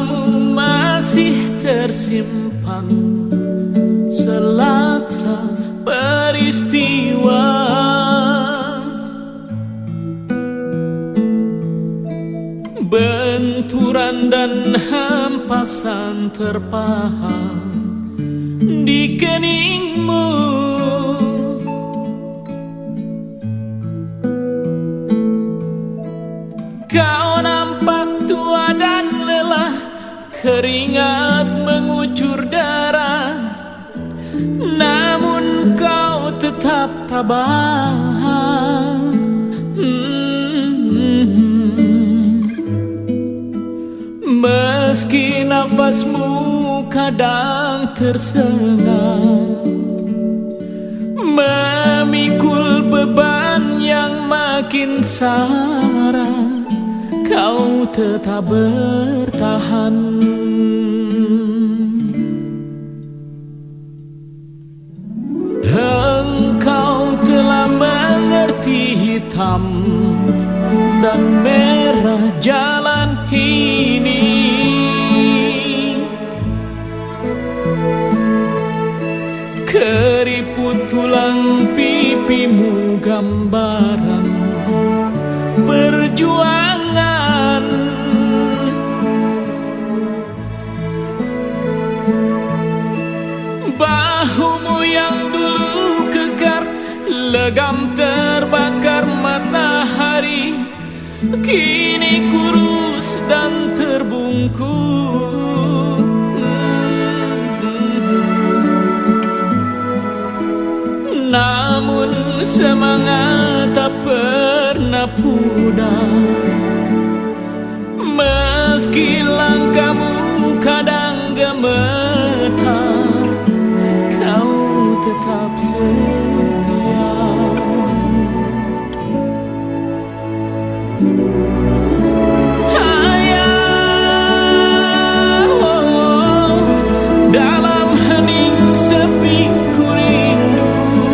jiwamu masih tersimpan selaksa peristiwa. Benturan dan hempasan terpahat di keningmu. Kau nampak tua dan lelah, keringat mengucur deras, namun kau tetap tabah. Meski nafasmu kadang tersengat, memikul beban yang makin syarat, kau tetap bertahan. Engkau telah mengerti hitam dan merah jalan ini. Keriput tulang pipimu gambaran perjuangan. Bahumu yang dulu kekar, legam terbakar matahari, kini kurus dan terbungkuk. Namun semangat tak pernah pudar, meski langkahmu kadang gemetar, kau tetap setia. Dalam hening sepi ku rindu,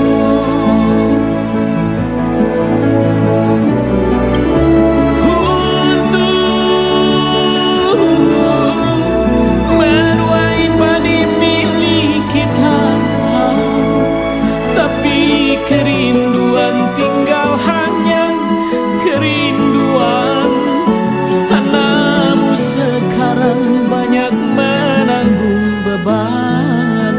kerinduan tinggal hanya kerinduan. Anakmu sekarang banyak menanggung beban.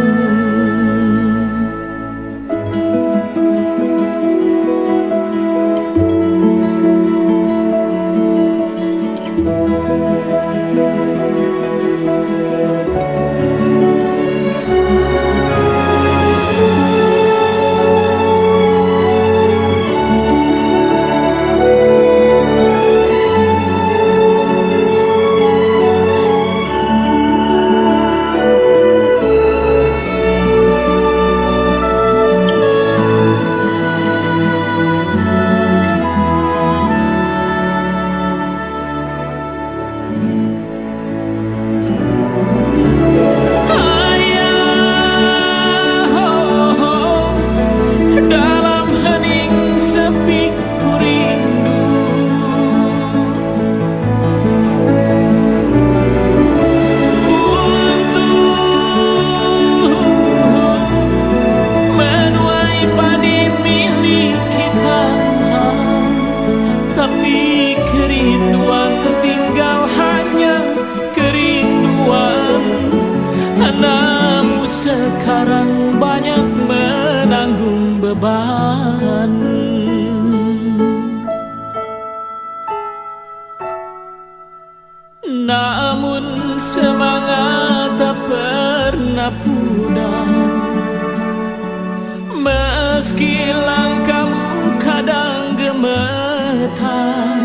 Anakmu sekarang banyak menanggung beban. Namun semangat tak pernah pudar, meski langkahmu kadang gemetar,